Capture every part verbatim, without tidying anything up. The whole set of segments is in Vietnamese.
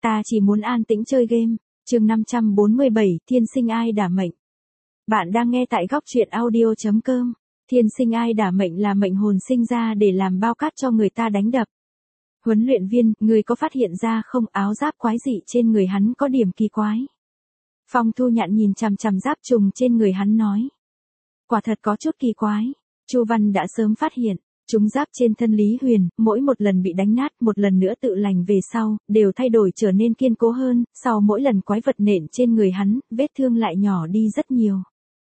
Ta chỉ muốn an tĩnh chơi game. Chương năm trăm bốn mươi bảy, Thiên sinh ai đả mệnh. Bạn đang nghe tại góc truyện audio chấm com. Thiên sinh ai đả mệnh là mệnh hồn sinh ra để làm bao cát cho người ta đánh đập. Huấn luyện viên, người có phát hiện ra không, áo giáp quái dị trên người hắn có điểm kỳ quái. Phong Thu Nhạn nhìn chằm chằm giáp trùng trên người hắn nói. Quả thật có chút kỳ quái. Chu Văn đã sớm phát hiện. Chúng giáp trên thân Lý Huyền, mỗi một lần bị đánh nát một lần nữa tự lành về sau, đều thay đổi trở nên kiên cố hơn, sau mỗi lần quái vật nện trên người hắn, vết thương lại nhỏ đi rất nhiều.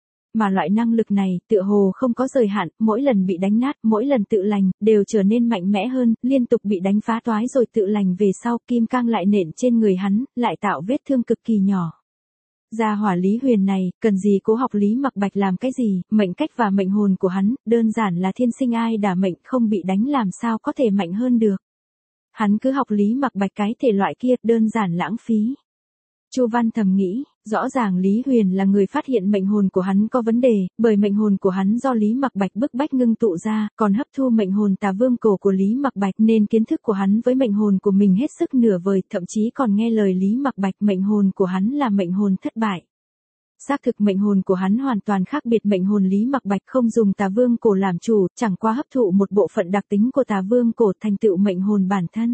Mà loại năng lực này, tựa hồ không có thời hạn, mỗi lần bị đánh nát, mỗi lần tự lành, đều trở nên mạnh mẽ hơn, liên tục bị đánh phá toái rồi tự lành về sau, kim cang lại nện trên người hắn, lại tạo vết thương cực kỳ nhỏ. Gia hỏa Lý Huyền này, cần gì cố học Lý Mặc Bạch làm cái gì, mệnh cách và mệnh hồn của hắn, đơn giản là thiên sinh ai đả mệnh, không bị đánh làm sao có thể mạnh hơn được. Hắn cứ học Lý Mặc Bạch cái thể loại kia, đơn giản lãng phí. Chu Văn thầm nghĩ, rõ ràng Lý Huyền là người phát hiện mệnh hồn của hắn có vấn đề, bởi mệnh hồn của hắn do Lý Mặc Bạch bức bách ngưng tụ ra, còn hấp thu mệnh hồn Tà Vương Cổ của Lý Mặc Bạch nên kiến thức của hắn với mệnh hồn của mình hết sức nửa vời, thậm chí còn nghe lời Lý Mặc Bạch, mệnh hồn của hắn là mệnh hồn thất bại. Xác thực mệnh hồn của hắn hoàn toàn khác biệt, mệnh hồn Lý Mặc Bạch không dùng Tà Vương Cổ làm chủ, chẳng qua hấp thụ một bộ phận đặc tính của Tà Vương Cổ thành tựu mệnh hồn bản thân.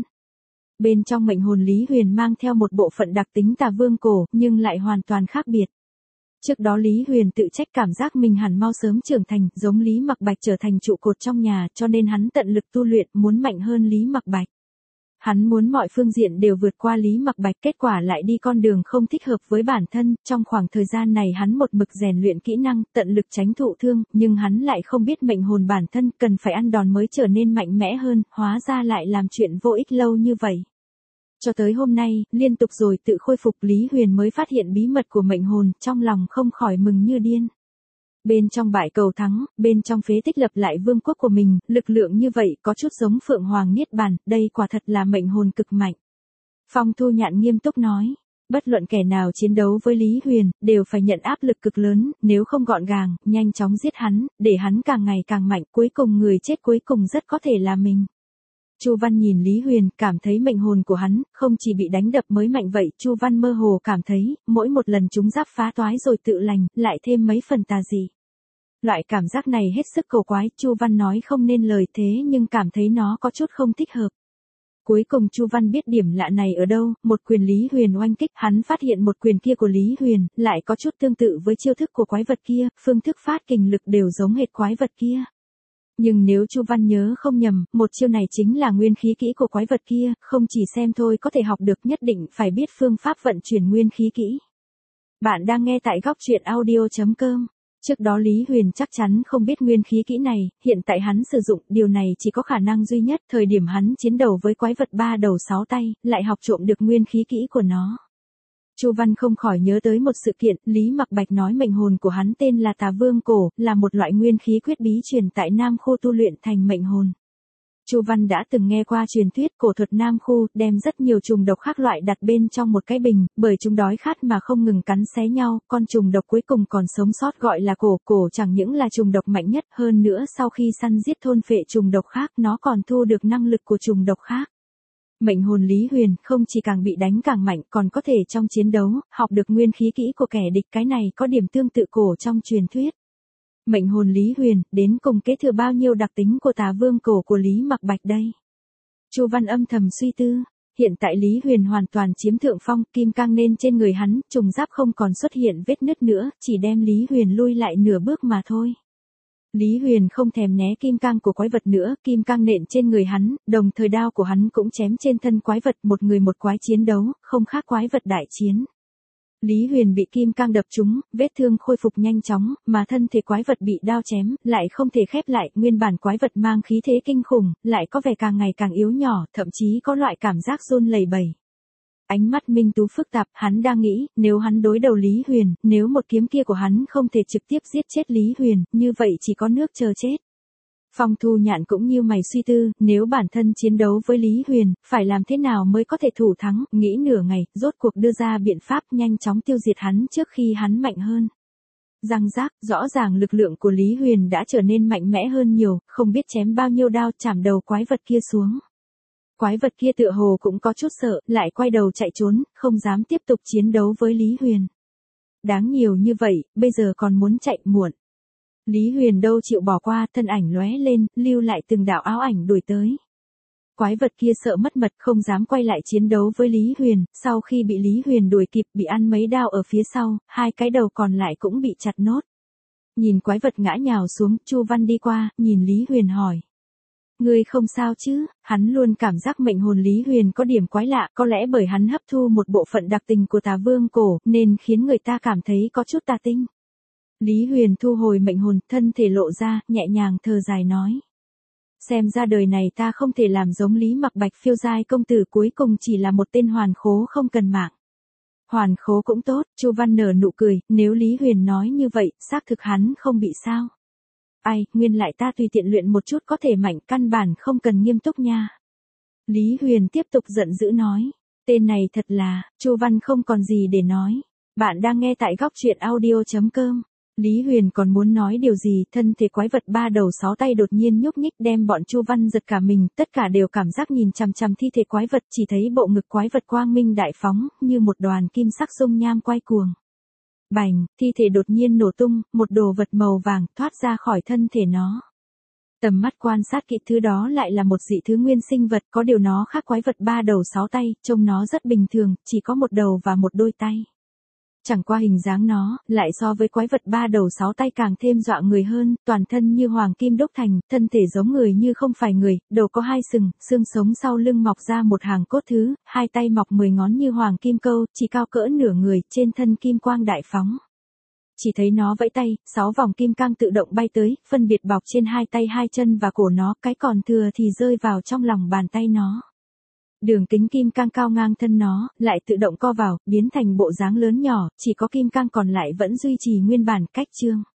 Bên trong mệnh hồn Lý Huyền mang theo một bộ phận đặc tính Tà Vương Cổ, nhưng lại hoàn toàn khác biệt. Trước đó Lý Huyền tự trách cảm giác mình hẳn mau sớm trưởng thành, giống Lý Mặc Bạch trở thành trụ cột trong nhà, cho nên hắn tận lực tu luyện, muốn mạnh hơn Lý Mặc Bạch. Hắn muốn mọi phương diện đều vượt qua Lý Mặc Bạch, kết quả lại đi con đường không thích hợp với bản thân, trong khoảng thời gian này hắn một mực rèn luyện kỹ năng, tận lực tránh thụ thương, nhưng hắn lại không biết mệnh hồn bản thân cần phải ăn đòn mới trở nên mạnh mẽ hơn, hóa ra lại làm chuyện vô ích lâu như vậy. Cho tới hôm nay, liên tục rồi tự khôi phục, Lý Huyền mới phát hiện bí mật của mệnh hồn, trong lòng không khỏi mừng như điên. Bên trong bãi cầu thắng, bên trong phế tích lập lại vương quốc của mình, lực lượng như vậy có chút giống Phượng Hoàng Niết Bàn, đây quả thật là mệnh hồn cực mạnh. Phong Thu Nhạn nghiêm túc nói, bất luận kẻ nào chiến đấu với Lý Huyền, đều phải nhận áp lực cực lớn, nếu không gọn gàng, nhanh chóng giết hắn, để hắn càng ngày càng mạnh, cuối cùng người chết cuối cùng rất có thể là mình. Chu Văn nhìn Lý Huyền, cảm thấy mệnh hồn của hắn, không chỉ bị đánh đập mới mạnh vậy, Chu Văn mơ hồ cảm thấy, mỗi một lần chúng giáp phá toái rồi tự lành, lại thêm mấy phần tà dị. Loại cảm giác này hết sức cổ quái, Chu Văn nói không nên lời thế nhưng cảm thấy nó có chút không thích hợp. Cuối cùng Chu Văn biết điểm lạ này ở đâu, một quyền Lý Huyền oanh kích, hắn phát hiện một quyền kia của Lý Huyền, lại có chút tương tự với chiêu thức của quái vật kia, phương thức phát kình lực đều giống hệt quái vật kia. Nhưng nếu Chu Văn nhớ không nhầm, một chiêu này chính là nguyên khí kỹ của quái vật kia, không chỉ xem thôi có thể học được, nhất định phải biết phương pháp vận chuyển nguyên khí kỹ. Bạn đang nghe tại góc truyện audio chấm com. Trước đó Lý Huyền chắc chắn không biết nguyên khí kỹ này, hiện tại hắn sử dụng, điều này chỉ có khả năng duy nhất, thời điểm hắn chiến đấu với quái vật ba đầu sáu tay, lại học trộm được nguyên khí kỹ của nó. Chu Văn không khỏi nhớ tới một sự kiện, Lý Mặc Bạch nói mệnh hồn của hắn tên là Tà Vương Cổ, là một loại nguyên khí quyết bí truyền tại Nam Khu tu luyện thành mệnh hồn. Chu Văn đã từng nghe qua truyền thuyết cổ thuật Nam Khu, đem rất nhiều trùng độc khác loại đặt bên trong một cái bình, bởi chúng đói khát mà không ngừng cắn xé nhau, con trùng độc cuối cùng còn sống sót gọi là cổ, cổ chẳng những là trùng độc mạnh nhất, hơn nữa sau khi săn giết thôn phệ trùng độc khác, nó còn thu được năng lực của trùng độc khác. Mệnh hồn Lý Huyền không chỉ càng bị đánh càng mạnh, còn có thể trong chiến đấu, học được nguyên khí kỹ của kẻ địch, cái này có điểm tương tự cổ trong truyền thuyết. Mệnh hồn Lý Huyền, đến cùng kế thừa bao nhiêu đặc tính của Tà Vương Cổ của Lý Mặc Bạch đây? Chu Văn âm thầm suy tư, hiện tại Lý Huyền hoàn toàn chiếm thượng phong, kim cang nên trên người hắn, trùng giáp không còn xuất hiện vết nứt nữa, chỉ đem Lý Huyền lui lại nửa bước mà thôi. Lý Huyền không thèm né kim cang của quái vật nữa, kim cang nện trên người hắn, đồng thời đao của hắn cũng chém trên thân quái vật, một người một quái chiến đấu, không khác quái vật đại chiến. Lý Huyền bị kim cang đập trúng, vết thương khôi phục nhanh chóng, mà thân thể quái vật bị đao chém, lại không thể khép lại, nguyên bản quái vật mang khí thế kinh khủng, lại có vẻ càng ngày càng yếu nhỏ, thậm chí có loại cảm giác run lẩy bẩy. Ánh mắt Minh Tú phức tạp, hắn đang nghĩ, nếu hắn đối đầu Lý Huyền, nếu một kiếm kia của hắn không thể trực tiếp giết chết Lý Huyền, như vậy chỉ có nước chờ chết. Phong Thu Nhạn cũng như mày suy tư, nếu bản thân chiến đấu với Lý Huyền, phải làm thế nào mới có thể thủ thắng, nghĩ nửa ngày, rốt cuộc đưa ra biện pháp nhanh chóng tiêu diệt hắn trước khi hắn mạnh hơn. Răng rác, rõ ràng lực lượng của Lý Huyền đã trở nên mạnh mẽ hơn nhiều, không biết chém bao nhiêu đao chảm đầu quái vật kia xuống. Quái vật kia tựa hồ cũng có chút sợ, lại quay đầu chạy trốn, không dám tiếp tục chiến đấu với Lý Huyền. Đáng nhiều như vậy, bây giờ còn muốn chạy muộn. Lý Huyền đâu chịu bỏ qua, thân ảnh lóe lên, lưu lại từng đạo áo ảnh đuổi tới. Quái vật kia sợ mất mật không dám quay lại chiến đấu với Lý Huyền, sau khi bị Lý Huyền đuổi kịp bị ăn mấy đao ở phía sau, hai cái đầu còn lại cũng bị chặt nốt. Nhìn quái vật ngã nhào xuống, Chu Văn đi qua, nhìn Lý Huyền hỏi. Ngươi không sao chứ? Hắn luôn cảm giác mệnh hồn Lý Huyền có điểm quái lạ, có lẽ bởi hắn hấp thu một bộ phận đặc tình của tà vương cổ, nên khiến người ta cảm thấy có chút tà tinh. Lý Huyền thu hồi mệnh hồn, thân thể lộ ra, nhẹ nhàng thở dài nói. Xem ra đời này ta không thể làm giống Lý Mặc Bạch phiêu giai công tử, cuối cùng chỉ là một tên hoàn khố không cần mạng. Hoàn khố cũng tốt, Chu Văn nở nụ cười, nếu Lý Huyền nói như vậy, xác thực hắn không bị sao. Ai, nguyên lại ta tùy tiện luyện một chút có thể mạnh, căn bản không cần nghiêm túc nha. Lý Huyền tiếp tục giận dữ nói, tên này thật là, Chu Văn không còn gì để nói. Bạn đang nghe tại góc truyện audio chấm com. Lý Huyền còn muốn nói điều gì, thân thể quái vật ba đầu sáu tay đột nhiên nhúc nhích đem bọn Chu Văn giật cả mình, tất cả đều cảm giác nhìn chằm chằm thi thể quái vật, chỉ thấy bộ ngực quái vật quang minh đại phóng, như một đoàn kim sắc dung nham quay cuồng. Bành, thi thể đột nhiên nổ tung, một đồ vật màu vàng thoát ra khỏi thân thể nó. Tầm mắt quan sát kỹ, thứ đó lại là một dị thứ nguyên sinh vật, có điều nó khác quái vật ba đầu sáu tay, trông nó rất bình thường, chỉ có một đầu và một đôi tay. Chẳng qua hình dáng nó, lại so với quái vật ba đầu sáu tay càng thêm dọa người hơn, toàn thân như hoàng kim đúc thành, thân thể giống người như không phải người, đầu có hai sừng, xương sống sau lưng mọc ra một hàng cốt thứ, hai tay mọc mười ngón như hoàng kim câu, chỉ cao cỡ nửa người, trên thân kim quang đại phóng. Chỉ thấy nó vẫy tay, sáu vòng kim cang tự động bay tới, phân biệt bọc trên hai tay hai chân và cổ nó, cái còn thừa thì rơi vào trong lòng bàn tay nó. Đường kính kim cang cao ngang thân nó, lại tự động co vào, biến thành bộ dáng lớn nhỏ, chỉ có kim cang còn lại vẫn duy trì nguyên bản cách chương.